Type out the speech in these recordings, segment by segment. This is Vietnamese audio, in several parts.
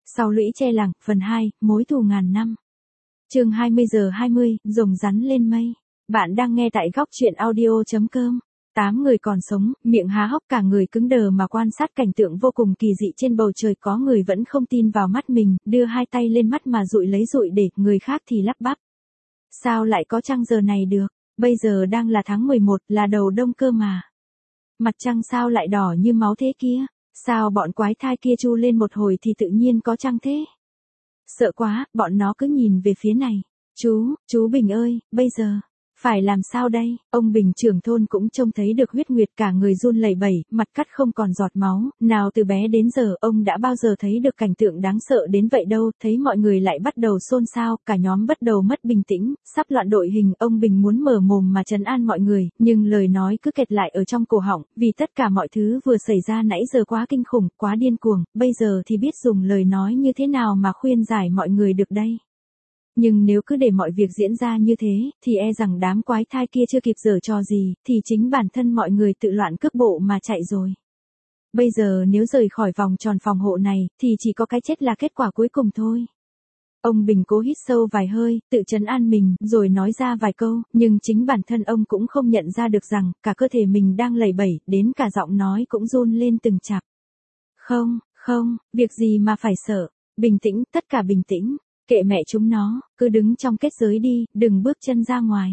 Sau lũy tre làng, phần 2, mối thù ngàn năm. Chương 20:20, rồng rắn lên mây. Bạn đang nghe tại góc truyện audio.com. 8 người còn sống, miệng há hốc cả người cứng đờ mà quan sát cảnh tượng vô cùng kỳ dị trên bầu trời, có người vẫn không tin vào mắt mình, đưa hai tay lên mắt mà dụi lấy dụi để, người khác thì lắp bắp. Sao lại có trăng giờ này được, bây giờ đang là tháng 11, là đầu đông cơ mà. Mặt trăng sao lại đỏ như máu thế kia, sao bọn quái thai kia chu lên một hồi thì tự nhiên có trăng thế. Sợ quá, bọn nó cứ nhìn về phía này. Chú Bình ơi, bây giờ phải làm sao đây? Ông Bình trưởng thôn cũng trông thấy được huyết nguyệt, cả người run lẩy bẩy, mặt cắt không còn giọt máu, nào từ bé đến giờ ông đã bao giờ thấy được cảnh tượng đáng sợ đến vậy đâu. Thấy mọi người lại bắt đầu xôn xao, cả nhóm bắt đầu mất bình tĩnh, sắp loạn đội hình. Ông Bình muốn mở mồm mà trấn an mọi người, nhưng lời nói cứ kẹt lại ở trong cổ họng, vì tất cả mọi thứ vừa xảy ra nãy giờ quá kinh khủng, quá điên cuồng, bây giờ thì biết dùng lời nói như thế nào mà khuyên giải mọi người được đây. Nhưng nếu cứ để mọi việc diễn ra như thế, thì e rằng đám quái thai kia chưa kịp giở trò gì, thì chính bản thân mọi người tự loạn cước bộ mà chạy rồi. Bây giờ nếu rời khỏi vòng tròn phòng hộ này, thì chỉ có cái chết là kết quả cuối cùng thôi. Ông Bình cố hít sâu vài hơi, tự trấn an mình, rồi nói ra vài câu, nhưng chính bản thân ông cũng không nhận ra được rằng, cả cơ thể mình đang lẩy bẩy, đến cả giọng nói cũng run lên từng chặp. Không, việc gì mà phải sợ, bình tĩnh, tất cả bình tĩnh. Kệ mẹ chúng nó, cứ đứng trong kết giới đi, đừng bước chân ra ngoài.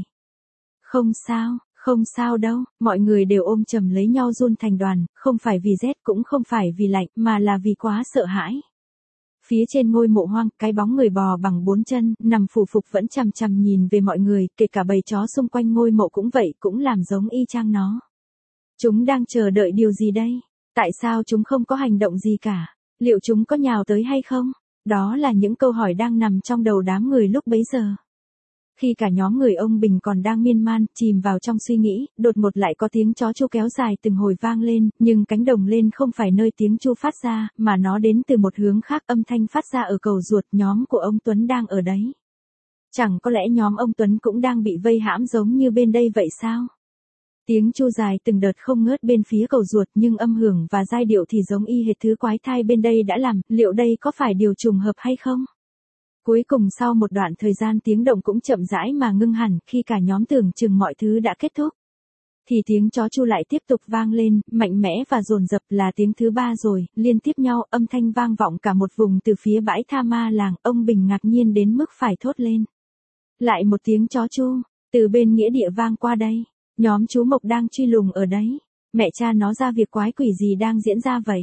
Không sao đâu, mọi người đều ôm chầm lấy nhau run thành đoàn, không phải vì rét cũng không phải vì lạnh, mà là vì quá sợ hãi. Phía trên ngôi mộ hoang, cái bóng người bò bằng 4 chân, nằm phù phục vẫn chằm chằm nhìn về mọi người, kể cả bầy chó xung quanh ngôi mộ cũng vậy, cũng làm giống y chang nó. Chúng đang chờ đợi điều gì đây? Tại sao chúng không có hành động gì cả? Liệu chúng có nhào tới hay không? Đó là những câu hỏi đang nằm trong đầu đám người lúc bấy giờ. Khi cả nhóm người ông Bình còn đang miên man, chìm vào trong suy nghĩ, đột ngột lại có tiếng chó chu kéo dài từng hồi vang lên, nhưng cánh đồng lên không phải nơi tiếng chu phát ra, mà nó đến từ một hướng khác. Âm thanh phát ra ở cầu ruột, nhóm của ông Tuấn đang ở đấy. Chẳng có lẽ nhóm ông Tuấn cũng đang bị vây hãm giống như bên đây vậy sao? Tiếng chu dài từng đợt không ngớt bên phía cầu ruột, nhưng âm hưởng và giai điệu thì giống y hệt thứ quái thai bên đây đã làm, liệu đây có phải điều trùng hợp hay không? Cuối cùng sau một đoạn thời gian tiếng động cũng chậm rãi mà ngưng hẳn, khi cả nhóm tưởng chừng mọi thứ đã kết thúc. Thì tiếng chó chu lại tiếp tục vang lên, mạnh mẽ và dồn dập, là tiếng thứ 3 rồi, liên tiếp nhau, âm thanh vang vọng cả một vùng từ phía bãi tha ma làng. Ông Bình ngạc nhiên đến mức phải thốt lên. Lại một tiếng chó chu, từ bên nghĩa địa vang qua đây. Nhóm chú Mộc đang truy lùng ở đấy. Mẹ cha nó ra việc quái quỷ gì đang diễn ra vậy?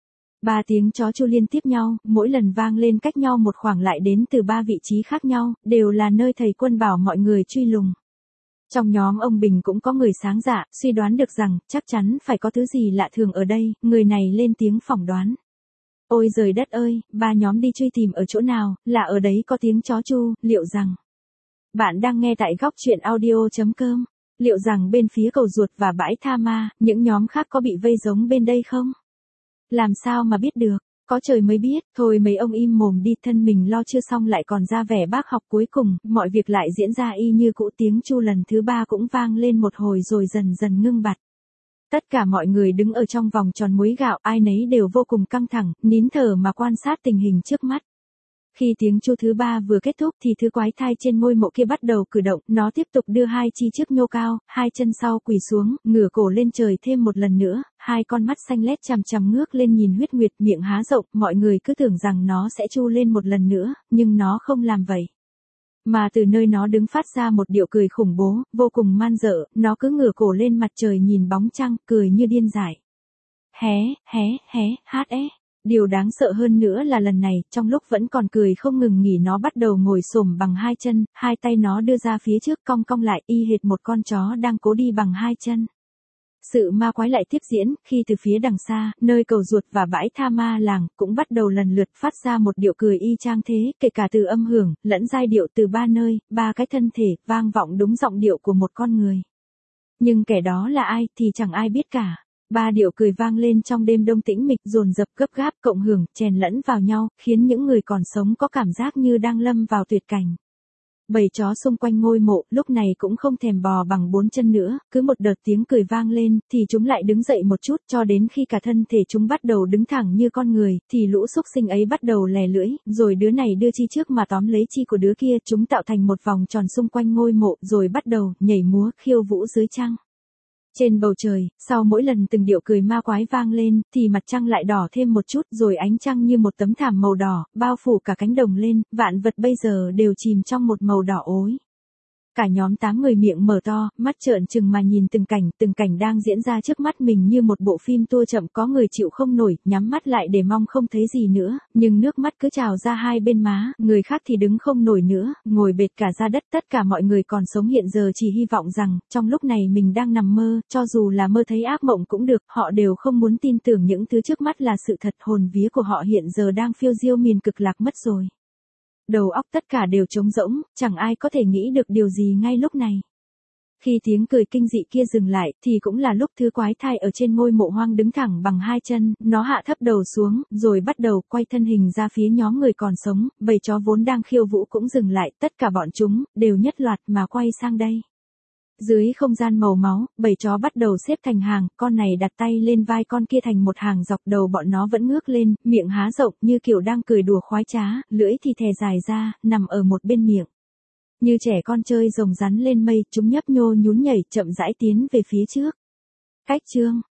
3 tiếng chó chu liên tiếp nhau, mỗi lần vang lên cách nhau một khoảng, lại đến từ 3 vị trí khác nhau, đều là nơi thầy quân bảo mọi người truy lùng. Trong nhóm ông Bình cũng có người sáng dạ, suy đoán được rằng, chắc chắn phải có thứ gì lạ thường ở đây, người này lên tiếng phỏng đoán. Ôi giời đất ơi, 3 nhóm đi truy tìm ở chỗ nào, là ở đấy có tiếng chó chu, liệu rằng... Bạn đang nghe tại góc truyện audio.com. Liệu rằng bên phía cầu ruột và bãi tha ma, những nhóm khác có bị vây giống bên đây không? Làm sao mà biết được, có trời mới biết. Thôi mấy ông im mồm đi, thân mình lo chưa xong lại còn ra vẻ bác học. Cuối cùng, mọi việc lại diễn ra y như cũ, tiếng chu lần thứ 3 cũng vang lên một hồi rồi dần dần ngưng bặt. Tất cả mọi người đứng ở trong vòng tròn muối gạo, ai nấy đều vô cùng căng thẳng, nín thở mà quan sát tình hình trước mắt. Khi tiếng chu thứ 3 vừa kết thúc thì thứ quái thai trên ngôi mộ kia bắt đầu cử động, nó tiếp tục đưa 2 chi trước nhô cao, 2 chân sau quỳ xuống, ngửa cổ lên trời thêm một lần nữa, 2 con mắt xanh lét chằm chằm ngước lên nhìn huyết nguyệt, miệng há rộng. Mọi người cứ tưởng rằng nó sẽ chu lên một lần nữa, nhưng nó không làm vậy. Mà từ nơi nó đứng phát ra một điệu cười khủng bố, vô cùng man dợ, nó cứ ngửa cổ lên mặt trời nhìn bóng trăng, cười như điên dại. Điều đáng sợ hơn nữa là lần này, trong lúc vẫn còn cười không ngừng nghỉ, nó bắt đầu ngồi xổm bằng 2 chân, 2 tay nó đưa ra phía trước cong cong lại, y hệt một con chó đang cố đi bằng 2 chân. Sự ma quái lại tiếp diễn, khi từ phía đằng xa, nơi cầu ruột và bãi tha ma làng, cũng bắt đầu lần lượt phát ra một điệu cười y chang thế, kể cả từ âm hưởng, lẫn giai điệu từ 3 nơi, 3 cái thân thể, vang vọng đúng giọng điệu của một con người. Nhưng kẻ đó là ai, thì chẳng ai biết cả. 3 điệu cười vang lên trong đêm đông tĩnh mịch, dồn dập, gấp gáp, cộng hưởng, chèn lẫn vào nhau, khiến những người còn sống có cảm giác như đang lâm vào tuyệt cảnh. Bầy chó xung quanh ngôi mộ, lúc này cũng không thèm bò bằng 4 chân nữa, cứ một đợt tiếng cười vang lên, thì chúng lại đứng dậy một chút, cho đến khi cả thân thể chúng bắt đầu đứng thẳng như con người, thì lũ xúc sinh ấy bắt đầu lè lưỡi, rồi đứa này đưa chi trước mà tóm lấy chi của đứa kia, chúng tạo thành một vòng tròn xung quanh ngôi mộ, rồi bắt đầu nhảy múa, khiêu vũ dưới trăng. Trên bầu trời, sau mỗi lần từng điệu cười ma quái vang lên, thì mặt trăng lại đỏ thêm một chút, rồi ánh trăng như một tấm thảm màu đỏ, bao phủ cả cánh đồng lên, vạn vật bây giờ đều chìm trong một màu đỏ ối. Cả nhóm 8 người miệng mở to, mắt trợn trừng mà nhìn từng cảnh đang diễn ra trước mắt mình như một bộ phim tua chậm, có người chịu không nổi, nhắm mắt lại để mong không thấy gì nữa, nhưng nước mắt cứ trào ra hai bên má, người khác thì đứng không nổi nữa, ngồi bệt cả ra đất. Tất cả mọi người còn sống hiện giờ chỉ hy vọng rằng, trong lúc này mình đang nằm mơ, cho dù là mơ thấy ác mộng cũng được, họ đều không muốn tin tưởng những thứ trước mắt là sự thật, hồn vía của họ hiện giờ đang phiêu diêu miền cực lạc mất rồi. Đầu óc tất cả đều trống rỗng, chẳng ai có thể nghĩ được điều gì ngay lúc này. Khi tiếng cười kinh dị kia dừng lại, thì cũng là lúc thứ quái thai ở trên ngôi mộ hoang đứng thẳng bằng hai chân, nó hạ thấp đầu xuống, rồi bắt đầu quay thân hình ra phía nhóm người còn sống, bầy chó vốn đang khiêu vũ cũng dừng lại, tất cả bọn chúng, đều nhất loạt mà quay sang đây. Dưới không gian màu máu, bầy chó bắt đầu xếp thành hàng, con này đặt tay lên vai con kia thành một hàng dọc, đầu bọn nó vẫn ngước lên, miệng há rộng như kiểu đang cười đùa khoái trá, lưỡi thì thè dài ra, nằm ở một bên miệng. Như trẻ con chơi rồng rắn lên mây, chúng nhấp nhô nhún nhảy chậm rãi tiến về phía trước. Cách chương